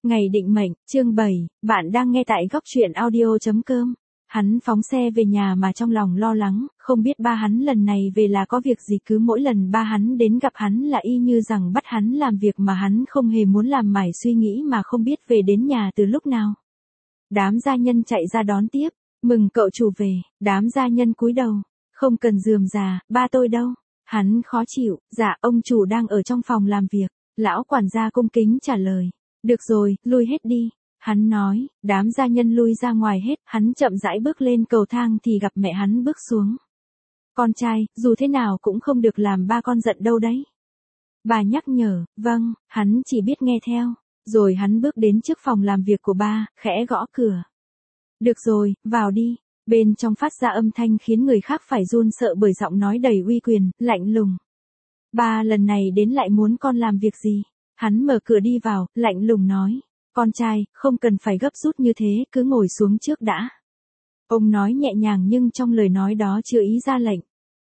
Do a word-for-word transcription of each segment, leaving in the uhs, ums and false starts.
Ngày định mệnh, chương bảy, bạn đang nghe tại góc truyện audio chấm com. Hắn phóng xe về nhà mà trong lòng lo lắng, không biết ba hắn lần này về là có việc gì, cứ mỗi lần ba hắn đến gặp hắn là y như rằng bắt hắn làm việc mà hắn không hề muốn làm, mải suy nghĩ mà không biết về đến nhà từ lúc nào. Đám gia nhân chạy ra đón tiếp, mừng cậu chủ về, đám gia nhân cúi đầu, không cần rườm rà, ba tôi đâu? Hắn khó chịu, dạ ông chủ đang ở trong phòng làm việc, lão quản gia cung kính trả lời. Được rồi, lui hết đi. Hắn nói, đám gia nhân lui ra ngoài hết, hắn chậm rãi bước lên cầu thang thì gặp mẹ hắn bước xuống. Con trai, dù thế nào cũng không được làm ba con giận đâu đấy. Bà nhắc nhở, vâng, hắn chỉ biết nghe theo. Rồi hắn bước đến trước phòng làm việc của ba, khẽ gõ cửa. Được rồi, vào đi. Bên trong phát ra âm thanh khiến người khác phải run sợ bởi giọng nói đầy uy quyền, lạnh lùng. Ba lần này đến lại muốn con làm việc gì? Hắn mở cửa đi vào, lạnh lùng nói. Con trai, không cần phải gấp rút như thế, cứ ngồi xuống trước đã. Ông nói nhẹ nhàng nhưng trong lời nói đó chưa ý ra lệnh.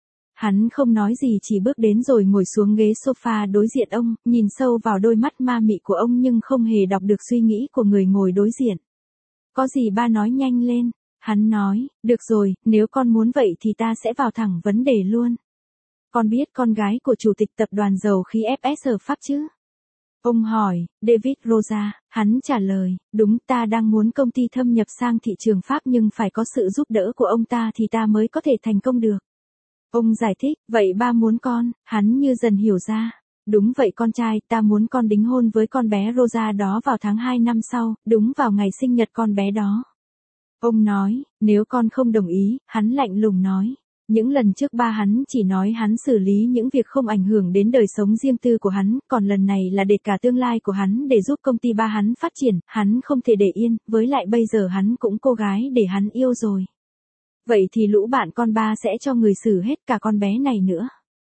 Hắn không nói gì, chỉ bước đến rồi ngồi xuống ghế sofa đối diện ông, nhìn sâu vào đôi mắt ma mị của ông nhưng không hề đọc được suy nghĩ của người ngồi đối diện. Có gì ba nói nhanh lên. Hắn nói, được rồi, nếu con muốn vậy thì ta sẽ vào thẳng vấn đề luôn. Con biết con gái của chủ tịch tập đoàn dầu khí ép ét ở Pháp chứ? Ông hỏi, David Rosa, hắn trả lời, đúng, ta đang muốn công ty thâm nhập sang thị trường Pháp nhưng phải có sự giúp đỡ của ông ta thì ta mới có thể thành công được. Ông giải thích, vậy ba muốn con, hắn như dần hiểu ra. Đúng vậy con trai, ta muốn con đính hôn với con bé Rosa đó vào tháng hai năm sau, đúng vào ngày sinh nhật con bé đó. Ông nói, nếu con không đồng ý, hắn lạnh lùng nói. Những lần trước ba hắn chỉ nói hắn xử lý những việc không ảnh hưởng đến đời sống riêng tư của hắn, còn lần này là để cả tương lai của hắn để giúp công ty ba hắn phát triển, hắn không thể để yên, với lại bây giờ hắn cũng cô gái để hắn yêu rồi. Vậy thì lũ bạn con ba sẽ cho người xử hết cả con bé này nữa.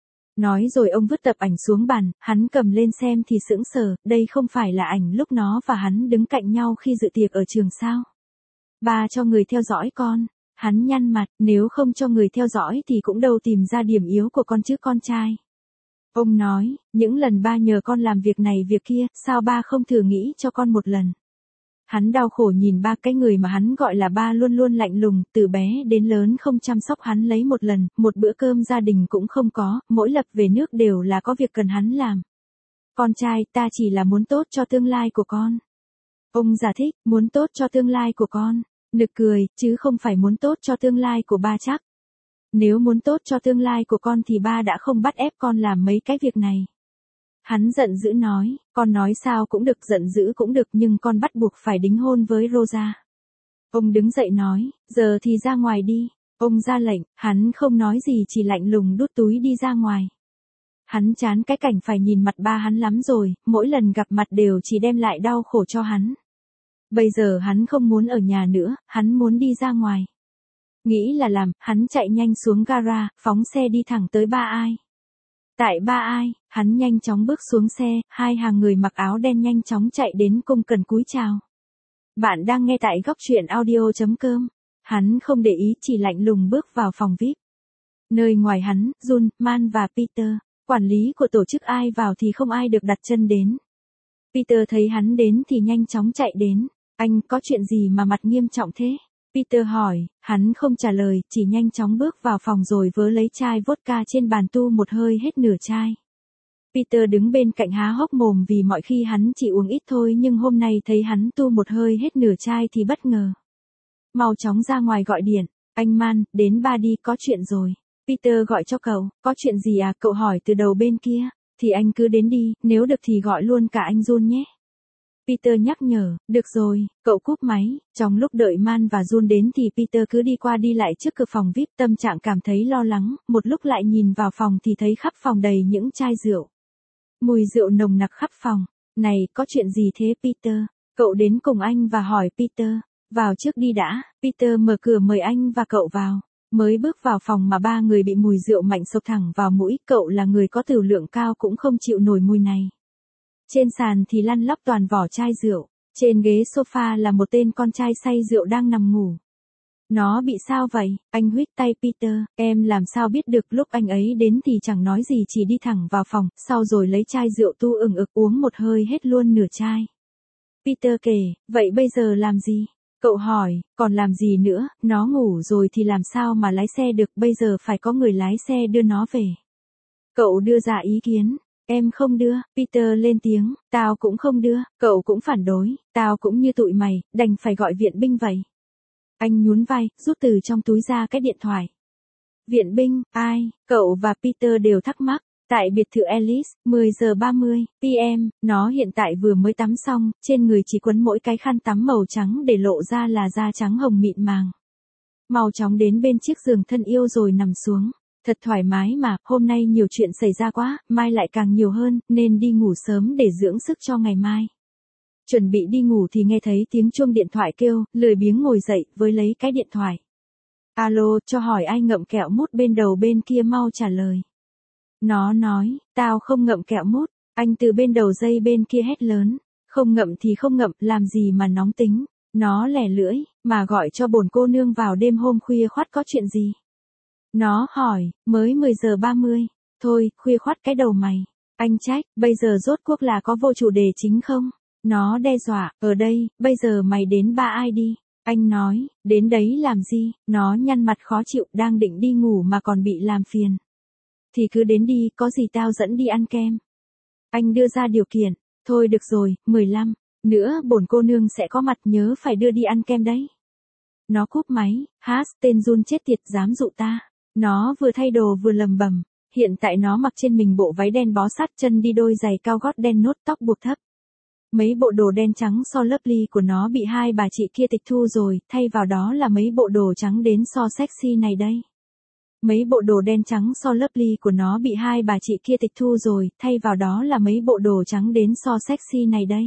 Nói rồi ông vứt tập ảnh xuống bàn, hắn cầm lên xem thì sững sờ, đây không phải là ảnh lúc nó và hắn đứng cạnh nhau khi dự tiệc ở trường sao? Ba cho người theo dõi con. Hắn nhăn mặt, nếu không cho người theo dõi thì cũng đâu tìm ra điểm yếu của con chứ con trai. Ông nói, những lần ba nhờ con làm việc này việc kia, sao ba không thử nghĩ cho con một lần? Hắn đau khổ nhìn ba, cái người mà hắn gọi là ba luôn luôn lạnh lùng, từ bé đến lớn không chăm sóc hắn lấy một lần, một bữa cơm gia đình cũng không có, mỗi lần về nước đều là có việc cần hắn làm. Con trai, ta chỉ là muốn tốt cho tương lai của con. Ông giải thích, muốn tốt cho tương lai của con. Nực cười, chứ không phải muốn tốt cho tương lai của ba chắc. Nếu muốn tốt cho tương lai của con thì ba đã không bắt ép con làm mấy cái việc này. Hắn giận dữ nói, con nói sao cũng được, giận dữ cũng được, nhưng con bắt buộc phải đính hôn với Rosa. Ông đứng dậy nói, giờ thì ra ngoài đi. Ông ra lệnh, hắn không nói gì chỉ lạnh lùng đút túi đi ra ngoài. Hắn chán cái cảnh phải nhìn mặt ba hắn lắm rồi, mỗi lần gặp mặt đều chỉ đem lại đau khổ cho hắn. Bây giờ hắn không muốn ở nhà nữa, hắn muốn đi ra ngoài. Nghĩ là làm, hắn chạy nhanh xuống gara, phóng xe đi thẳng tới Ba Ai. Tại Ba Ai, hắn nhanh chóng bước xuống xe, hai hàng người mặc áo đen nhanh chóng chạy đến cung cần cúi chào. Bạn đang nghe tại góc truyện audio chấm com. Hắn không để ý, chỉ lạnh lùng bước vào phòng vi ai pi. Nơi ngoài hắn, Jun, Man và Peter, quản lý của tổ chức ai vào thì không ai được đặt chân đến. Peter thấy hắn đến thì nhanh chóng chạy đến. Anh, có chuyện gì mà mặt nghiêm trọng thế? Peter hỏi, hắn không trả lời, chỉ nhanh chóng bước vào phòng rồi vớ lấy chai vodka trên bàn tu một hơi hết nửa chai. Peter đứng bên cạnh há hốc mồm vì mọi khi hắn chỉ uống ít thôi nhưng hôm nay thấy hắn tu một hơi hết nửa chai thì bất ngờ. Mau chóng ra ngoài gọi điện, anh Man, đến ba đi, có chuyện rồi. Peter gọi cho cậu, có chuyện gì à? Cậu hỏi từ đầu bên kia, thì anh cứ đến đi, nếu được thì gọi luôn cả anh Jun nhé. Peter nhắc nhở, được rồi, cậu cúp máy. Trong lúc đợi Man và Jun đến thì Peter cứ đi qua đi lại trước cửa phòng vi ai pi, tâm trạng cảm thấy lo lắng, một lúc lại nhìn vào phòng thì thấy khắp phòng đầy những chai rượu. Mùi rượu nồng nặc khắp phòng. Này, có chuyện gì thế Peter? Cậu đến cùng anh và hỏi Peter. Vào trước đi đã. Peter mở cửa mời anh và cậu vào. Mới bước vào phòng mà ba người bị mùi rượu mạnh xộc thẳng vào mũi, cậu là người có tửu lượng cao cũng không chịu nổi mùi này. Trên sàn thì lăn lóc toàn vỏ chai rượu, trên ghế sofa là một tên con trai say rượu đang nằm ngủ. Nó bị sao vậy? Anh huých tay Peter, em làm sao biết được, lúc anh ấy đến thì chẳng nói gì chỉ đi thẳng vào phòng, sau rồi lấy chai rượu tu ừng ực uống một hơi hết luôn nửa chai. Peter kể, vậy bây giờ làm gì? Cậu hỏi, còn làm gì nữa, nó ngủ rồi thì làm sao mà lái xe được, bây giờ phải có người lái xe đưa nó về. Cậu đưa ra ý kiến, em không đưa, Peter lên tiếng, tao cũng không đưa, cậu cũng phản đối, tao cũng như tụi mày, đành phải gọi viện binh vậy. Anh nhún vai, rút từ trong túi ra cái điện thoại. Viện binh, ai, cậu và Peter đều thắc mắc. Tại biệt thự Alice, mười giờ ba mươi p m, nó hiện tại vừa mới tắm xong, trên người chỉ quấn mỗi cái khăn tắm màu trắng để lộ ra là da trắng hồng mịn màng. Mau chóng đến bên chiếc giường thân yêu rồi nằm xuống. Thật thoải mái mà, hôm nay nhiều chuyện xảy ra quá, mai lại càng nhiều hơn, nên đi ngủ sớm để dưỡng sức cho ngày mai. Chuẩn bị đi ngủ thì nghe thấy tiếng chuông điện thoại kêu, lười biếng ngồi dậy, với lấy cái điện thoại. Alo, cho hỏi ai ngậm kẹo mút bên đầu bên kia mau trả lời. Nó nói, tao không ngậm kẹo mút, anh từ bên đầu dây bên kia hét lớn, không ngậm thì không ngậm, làm gì mà nóng tính, nó lẻ lưỡi, mà gọi cho bổn cô nương vào đêm hôm khuya khoắt có chuyện gì? Nó hỏi, mới mười giờ ba mươi, thôi, khuya khoắt cái đầu mày, anh trách, bây giờ rốt cuộc là có vô chủ đề chính không? Nó đe dọa, ở đây, bây giờ mày đến ba ai đi? Anh nói, đến đấy làm gì? Nó nhăn mặt khó chịu, đang định đi ngủ mà còn bị làm phiền. Thì cứ đến đi, có gì tao dẫn đi ăn kem. Anh đưa ra điều kiện, thôi được rồi, mười lăm, nữa bổn cô nương sẽ có mặt, nhớ phải đưa đi ăn kem đấy. Nó cúp máy, hát, tên run chết tiệt dám dụ ta. Nó vừa thay đồ vừa lầm bầm, hiện tại nó mặc trên mình bộ váy đen bó sát, chân đi đôi giày cao gót đen nốt, tóc buộc thấp. Mấy bộ đồ đen trắng so lovely của nó bị hai bà chị kia tịch thu rồi, thay vào đó là mấy bộ đồ trắng đến so sexy này đây. Mấy bộ đồ đen trắng so lovely của nó bị hai bà chị kia tịch thu rồi, thay vào đó là mấy bộ đồ trắng đến so sexy này đây.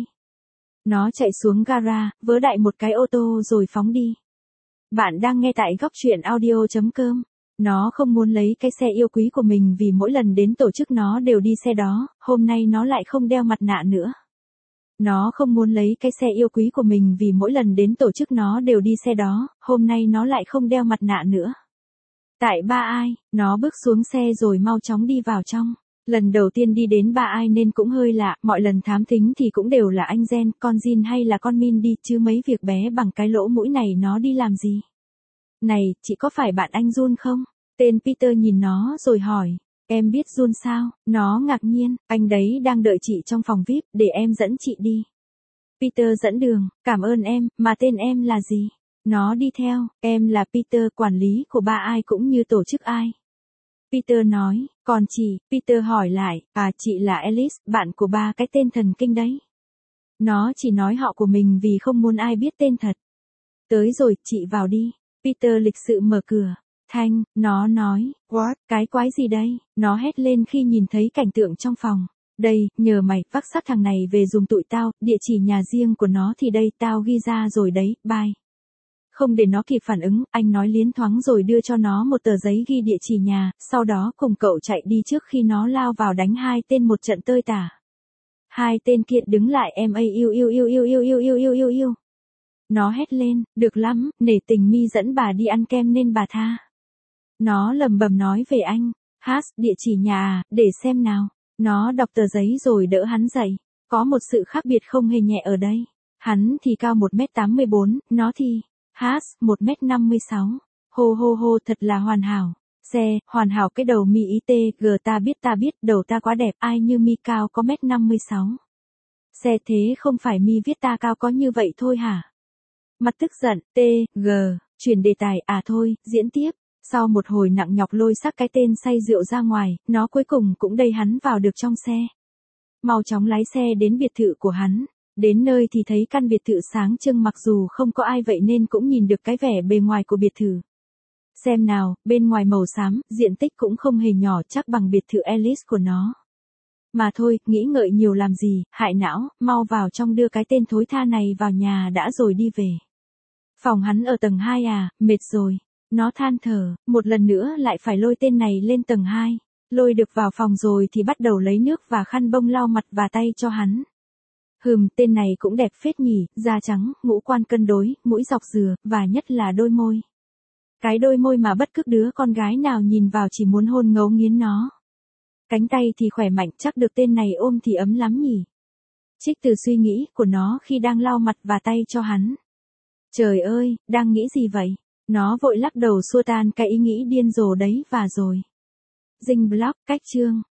Nó chạy xuống gara, vớ đại một cái ô tô rồi phóng đi. Bạn đang nghe tại góc truyện audio chấm com. Nó không muốn lấy cái xe yêu quý của mình vì mỗi lần đến tổ chức nó đều đi xe đó, hôm nay nó lại không đeo mặt nạ nữa. Nó không muốn lấy cái xe yêu quý của mình vì mỗi lần đến tổ chức nó đều đi xe đó, hôm nay nó lại không đeo mặt nạ nữa. Tại ba ai, nó bước xuống xe rồi mau chóng đi vào trong. Lần đầu tiên đi đến ba ai nên cũng hơi lạ, mọi lần thám thính thì cũng đều là anh Gen, con Jin hay là con Min đi, chứ mấy việc bé bằng cái lỗ mũi này nó đi làm gì. Này, chị có phải bạn anh Jun không? Tên Peter nhìn nó rồi hỏi, em biết Jun sao? Nó ngạc nhiên, anh đấy đang đợi chị trong phòng vi ai pi, để em dẫn chị đi. Peter dẫn đường, cảm ơn em, mà tên em là gì? Nó đi theo, em là Peter, quản lý của ba ai cũng như tổ chức ai. Peter nói, còn chị, Peter hỏi lại, à chị là Alice, bạn của ba cái tên thần kinh đấy. Nó chỉ nói họ của mình vì không muốn ai biết tên thật. Tới rồi, chị vào đi. Peter lịch sự mở cửa. Thanh, nó nói, what, cái quái gì đây? Nó hét lên khi nhìn thấy cảnh tượng trong phòng. Đây, nhờ mày, vác sát thằng này về dùng tụi tao, địa chỉ nhà riêng của nó thì đây, tao ghi ra rồi đấy, bye. Không để nó kịp phản ứng, anh nói liến thoáng rồi đưa cho nó một tờ giấy ghi địa chỉ nhà, sau đó cùng cậu chạy đi trước khi nó lao vào đánh hai tên một trận tơi tả. Hai tên kia đứng lại, em a yêu yêu yêu yêu yêu yêu yêu yêu yêu yêu. Nó hét lên, được lắm, nể tình mi dẫn bà đi ăn kem nên bà tha. Nó lầm bầm nói về anh, hát, địa chỉ nhà à, để xem nào. Nó đọc tờ giấy rồi đỡ hắn dậy. Có một sự khác biệt không hề nhẹ ở đây. Hắn thì cao một mét tám mươi bốn, nó thì, hát, một mét năm mươi sáu. Hô hô hô, thật là hoàn hảo. Xe, hoàn hảo cái đầu mi ý tê, gờ ta biết ta biết, đầu ta quá đẹp, ai như mi cao có mét năm mươi sáu. Xe thế không phải mi viết ta cao có như vậy thôi hả? Mặt tức giận, T, G, chuyển đề tài, à thôi, diễn tiếp. Sau một hồi nặng nhọc lôi xác cái tên say rượu ra ngoài, nó cuối cùng cũng đẩy hắn vào được trong xe. Mau chóng lái xe đến biệt thự của hắn. Đến nơi thì thấy căn biệt thự sáng trưng, mặc dù không có ai vậy nên cũng nhìn được cái vẻ bề ngoài của biệt thự. Xem nào, bên ngoài màu xám, diện tích cũng không hề nhỏ, chắc bằng biệt thự Alice của nó. Mà thôi, nghĩ ngợi nhiều làm gì, hại não, mau vào trong đưa cái tên thối tha này vào nhà đã rồi đi về. Phòng hắn ở tầng hai à, mệt rồi. Nó than thở, một lần nữa lại phải lôi tên này lên tầng hai. Lôi được vào phòng rồi thì bắt đầu lấy nước và khăn bông lau mặt và tay cho hắn. Hừm, tên này cũng đẹp phết nhỉ, da trắng, ngũ quan cân đối, mũi dọc dừa, và nhất là đôi môi. Cái đôi môi mà bất cứ đứa con gái nào nhìn vào chỉ muốn hôn ngấu nghiến nó. Cánh tay thì khỏe mạnh, chắc được tên này ôm thì ấm lắm nhỉ. Trích từ suy nghĩ của nó khi đang lau mặt và tay cho hắn. Trời ơi, đang nghĩ gì vậy? Nó vội lắc đầu xua tan cái ý nghĩ điên rồ đấy và rồi. Dinh blog, cách chương.